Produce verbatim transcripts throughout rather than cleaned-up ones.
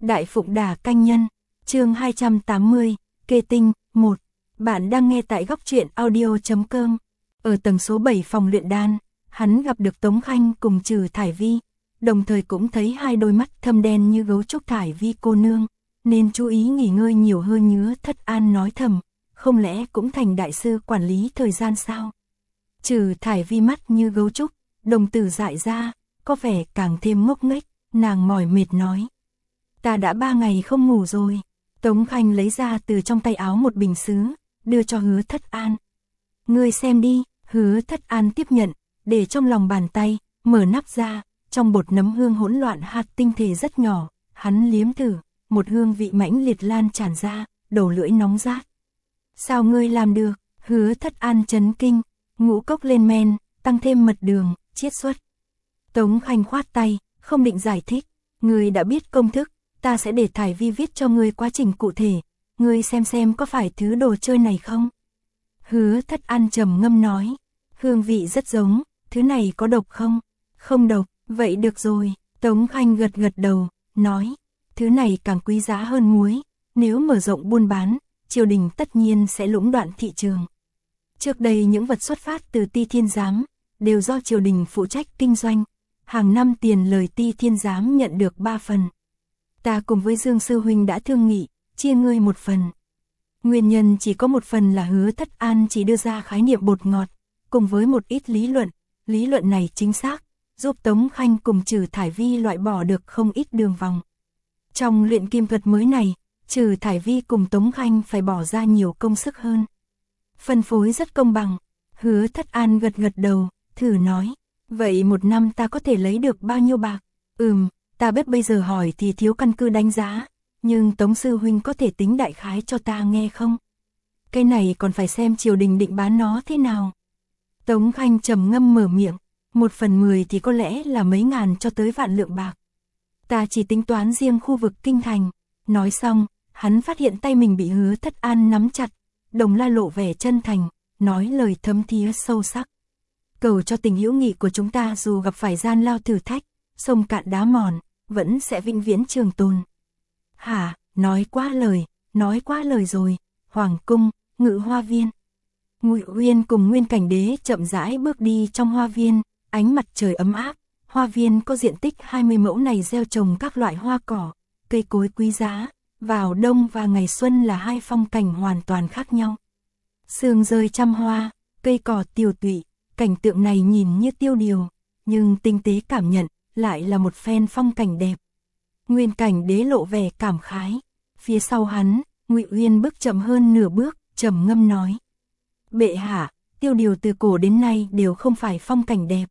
Đại Phụng Đà Canh Nhân, chương hai trăm tám mươi, Kê Tinh, một. Bạn đang nghe tại góc truyện audio chấm com. Ở tầng số bảy phòng luyện đan, hắn gặp được Tống Khanh cùng Trừ Thải Vi, đồng thời cũng thấy hai đôi mắt thâm đen như gấu trúc Thải Vi cô nương, nên chú ý nghỉ ngơi nhiều hơn. Nhớ Thất An nói thầm, không lẽ cũng thành đại sư quản lý thời gian sao? Trừ Thải Vi mắt như gấu trúc, đồng tử dại ra, có vẻ càng thêm ngốc nghếch, nàng mỏi mệt nói. Ta đã ba ngày không ngủ rồi. Tống Khanh lấy ra từ trong tay áo một bình sứ, đưa cho Hứa Thất An. Ngươi xem đi. Hứa Thất An tiếp nhận, để trong lòng bàn tay, mở nắp ra, trong bột nấm hương hỗn loạn hạt tinh thể rất nhỏ, hắn liếm thử, một hương vị mãnh liệt lan tràn ra, đầu lưỡi nóng rát. Sao ngươi làm được? Hứa Thất An chấn kinh, ngũ cốc lên men, tăng thêm mật đường, chiết xuất. Tống Khanh khoát tay, không định giải thích, ngươi đã biết công thức, ta sẽ để Thải Vi viết cho ngươi quá trình cụ thể, ngươi xem xem có phải thứ đồ chơi này không? Hứa Thất An trầm ngâm nói, hương vị rất giống, thứ này có độc không? Không độc, vậy được rồi. Tống Khanh gật gật đầu, nói, thứ này càng quý giá hơn muối, nếu mở rộng buôn bán, triều đình tất nhiên sẽ lũng đoạn thị trường. Trước đây những vật xuất phát từ Ti Thiên Giám, đều do triều đình phụ trách kinh doanh, hàng năm tiền lời Ti Thiên Giám nhận được ba phần. Ta cùng với Dương Sư Huynh đã thương nghị, chia ngươi một phần. Nguyên nhân chỉ có một phần là Hứa Thất An chỉ đưa ra khái niệm bột ngọt, cùng với một ít lý luận, lý luận này chính xác, giúp Tống Khanh cùng Trừ Thải Vi loại bỏ được không ít đường vòng. Trong luyện kim thuật mới này, Trừ Thải Vi cùng Tống Khanh phải bỏ ra nhiều công sức hơn. Phân phối rất công bằng. Hứa Thất An gật gật đầu, thử nói, vậy một năm ta có thể lấy được bao nhiêu bạc? Ừm, ta biết bây giờ hỏi thì thiếu căn cứ đánh giá, nhưng Tống Sư Huynh có thể tính đại khái cho ta nghe không? Cái này còn phải xem triều đình định bán nó thế nào. Tống Khanh trầm ngâm mở miệng, một phần mười thì có lẽ là mấy ngàn cho tới vạn lượng bạc. Ta chỉ tính toán riêng khu vực kinh thành. Nói xong, hắn phát hiện tay mình bị Hứa Thất An nắm chặt, đồng la lộ vẻ chân thành, nói lời thấm thía sâu sắc. Cầu cho tình hữu nghị của chúng ta dù gặp phải gian lao thử thách, sông cạn đá mòn, vẫn sẽ vĩnh viễn trường tồn. Hả, nói quá lời, nói quá lời rồi. Hoàng cung, Ngự Hoa Viên. Ngụy Uyên cùng Nguyên Cảnh Đế chậm rãi bước đi trong hoa viên, ánh mặt trời ấm áp. Hoa viên có diện tích hai mươi mẫu này gieo trồng các loại hoa cỏ, cây cối quý giá. Vào đông và ngày xuân là hai phong cảnh hoàn toàn khác nhau. Sương rơi trăm hoa, cây cỏ tiều tụy, cảnh tượng này nhìn như tiêu điều, nhưng tinh tế cảm nhận lại là một phen phong cảnh đẹp. Nguyên Cảnh Đế lộ vẻ cảm khái, phía sau hắn, Ngụy Uyên bước chậm hơn nửa bước, trầm ngâm nói: "Bệ hạ, tiêu điều từ cổ đến nay đều không phải phong cảnh đẹp."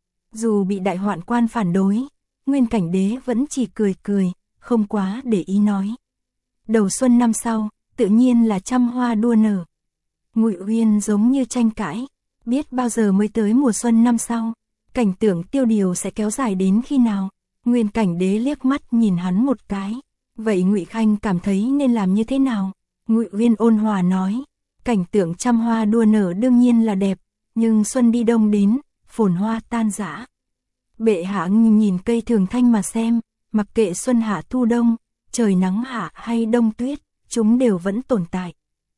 Dù bị đại hoạn quan phản đối, Nguyên Cảnh Đế vẫn chỉ cười cười, không quá để ý nói: "Đầu xuân năm sau, tự nhiên là trăm hoa đua nở." Ngụy Uyên giống như tranh cãi, biết bao giờ mới tới mùa xuân năm sau, cảnh tượng tiêu điều sẽ kéo dài đến khi nào? Nguyên Cảnh Đế liếc mắt nhìn hắn một cái, vậy Ngụy Khanh cảm thấy nên làm như thế nào? Ngụy Uyên ôn hòa nói, cảnh tượng trăm hoa đua nở đương nhiên là đẹp, nhưng xuân đi đông đến, phồn hoa tan rã. Bệ hạ nhìn cây thường thanh mà xem, mặc kệ xuân hạ thu đông, trời nắng hạ hay đông tuyết, chúng đều vẫn tồn tại.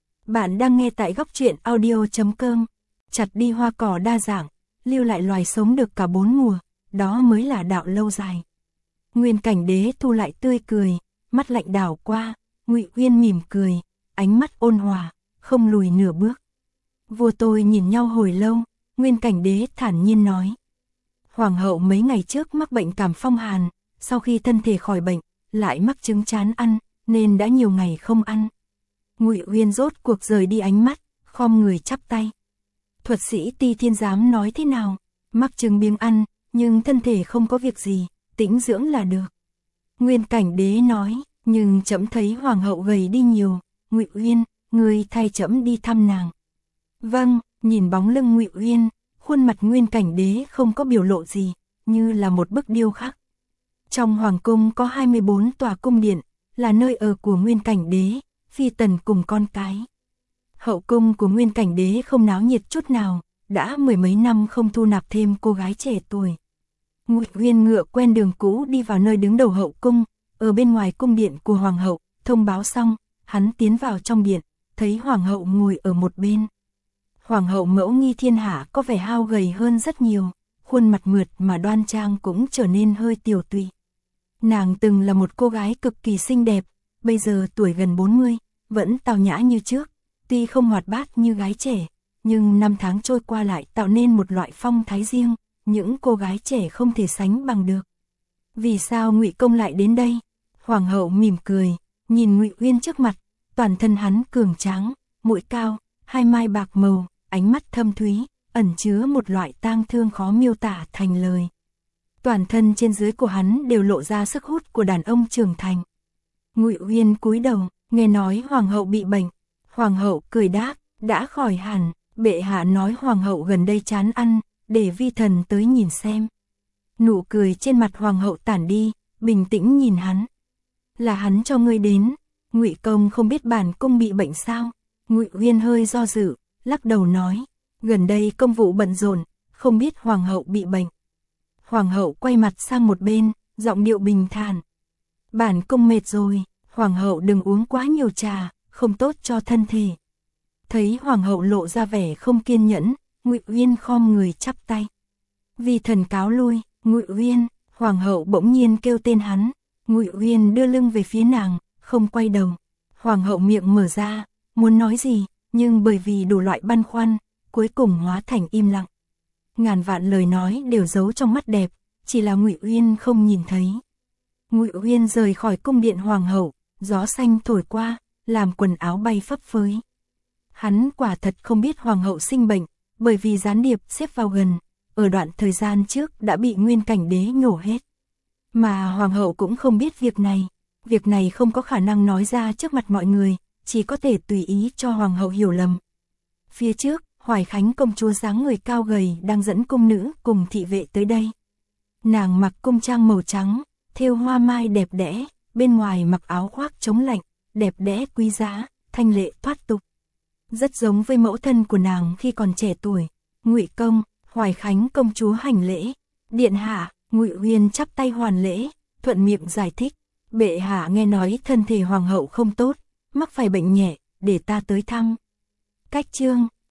Bạn đang nghe tại góc truyện audio chấm com. Chặt đi hoa cỏ đa dạng, lưu lại loài sống được cả bốn mùa, đó mới là đạo lâu dài. Nguyên Cảnh Đế thu lại tươi cười, mắt lạnh đảo qua, Ngụy Uyên mỉm cười, ánh mắt ôn hòa, không lùi nửa bước. Vua tôi nhìn nhau hồi lâu, Nguyên Cảnh Đế thản nhiên nói: "Hoàng hậu mấy ngày trước mắc bệnh cảm phong hàn, sau khi thân thể khỏi bệnh, lại mắc chứng chán ăn, nên đã nhiều ngày không ăn." Ngụy Uyên rốt cuộc rời đi ánh mắt, khom người chắp tay. "Thuật sĩ Ti Thiên Giám nói thế nào? Mắc chứng biếng ăn, nhưng thân thể không có việc gì, tĩnh dưỡng là được." Nguyên Cảnh Đế nói, "Nhưng trẫm thấy hoàng hậu gầy đi nhiều, Ngụy Uyên, ngươi thay trẫm đi thăm nàng." "Vâng." Nhìn bóng lưng Ngụy Uyên, khuôn mặt Nguyên Cảnh Đế không có biểu lộ gì, như là một bức điêu khắc. Trong hoàng cung có hai mươi bốn tòa cung điện, là nơi ở của Nguyên Cảnh Đế, phi tần cùng con cái. Hậu cung của Nguyên Cảnh Đế không náo nhiệt chút nào, đã mười mấy năm không thu nạp thêm cô gái trẻ tuổi. Ngụy Uyên ngựa quen đường cũ đi vào nơi đứng đầu hậu cung, ở bên ngoài cung điện của hoàng hậu, thông báo xong, hắn tiến vào trong điện, thấy hoàng hậu ngồi ở một bên. Hoàng hậu mẫu nghi thiên hạ có vẻ hao gầy hơn rất nhiều, khuôn mặt mượt mà đoan trang cũng trở nên hơi tiều tụy. Nàng từng là một cô gái cực kỳ xinh đẹp, bây giờ tuổi gần bốn mươi, vẫn tào nhã như trước, tuy không hoạt bát như gái trẻ, nhưng năm tháng trôi qua lại tạo nên một loại phong thái riêng, những cô gái trẻ không thể sánh bằng được. Vì sao Ngụy Công lại đến đây? Hoàng hậu mỉm cười, nhìn Ngụy Uyên trước mặt, toàn thân hắn cường tráng, mũi cao, hai mai bạc màu, ánh mắt thâm thúy, ẩn chứa một loại tang thương khó miêu tả thành lời. Toàn thân trên dưới của hắn đều lộ ra sức hút của đàn ông trưởng thành. Ngụy Uyên cúi đầu, nghe nói hoàng hậu bị bệnh. Hoàng hậu cười đáp, đã khỏi hẳn, bệ hạ nói hoàng hậu gần đây chán ăn, để vi thần tới nhìn xem. Nụ cười trên mặt hoàng hậu tản đi, bình tĩnh nhìn hắn. Là hắn cho ngươi đến, Ngụy Công không biết bản cung bị bệnh sao? Ngụy Uyên hơi do dự, lắc đầu nói, gần đây công vụ bận rộn, không biết hoàng hậu bị bệnh. Hoàng hậu quay mặt sang một bên, giọng điệu bình thản. Bản cung mệt rồi, hoàng hậu đừng uống quá nhiều trà, không tốt cho thân thể. Thấy hoàng hậu lộ ra vẻ không kiên nhẫn, Ngụy Uyên khom người chắp tay. Vi thần cáo lui. Ngụy Uyên, hoàng hậu bỗng nhiên kêu tên hắn. Ngụy Uyên đưa lưng về phía nàng, không quay đầu. Hoàng hậu miệng mở ra, muốn nói gì, nhưng bởi vì đủ loại băn khoăn, cuối cùng hóa thành im lặng. Ngàn vạn lời nói đều giấu trong mắt đẹp, chỉ là Ngụy Uyên không nhìn thấy. Ngụy Uyên rời khỏi cung điện hoàng hậu, gió xanh thổi qua, làm quần áo bay phấp phới. Hắn quả thật không biết hoàng hậu sinh bệnh, bởi vì gián điệp xếp vào gần, ở đoạn thời gian trước đã bị Nguyên Cảnh Đế nhổ hết. Mà hoàng hậu cũng không biết việc này, việc này không có khả năng nói ra trước mặt mọi người, chỉ có thể tùy ý cho hoàng hậu hiểu lầm. Phía trước, Hoài Khánh công chúa dáng người cao gầy đang dẫn cung nữ cùng thị vệ tới đây. Nàng mặc cung trang màu trắng, thêu hoa mai đẹp đẽ, bên ngoài mặc áo khoác chống lạnh, đẹp đẽ quý giá, thanh lệ thoát tục. Rất giống với mẫu thân của nàng khi còn trẻ tuổi. Ngụy Công, Hoài Khánh công chúa hành lễ. Điện hạ, Ngụy Uyên chắp tay hoàn lễ, thuận miệng giải thích. Bệ hạ nghe nói thân thể hoàng hậu không tốt, mắc phải bệnh nhẹ, để ta tới thăm. Cách chương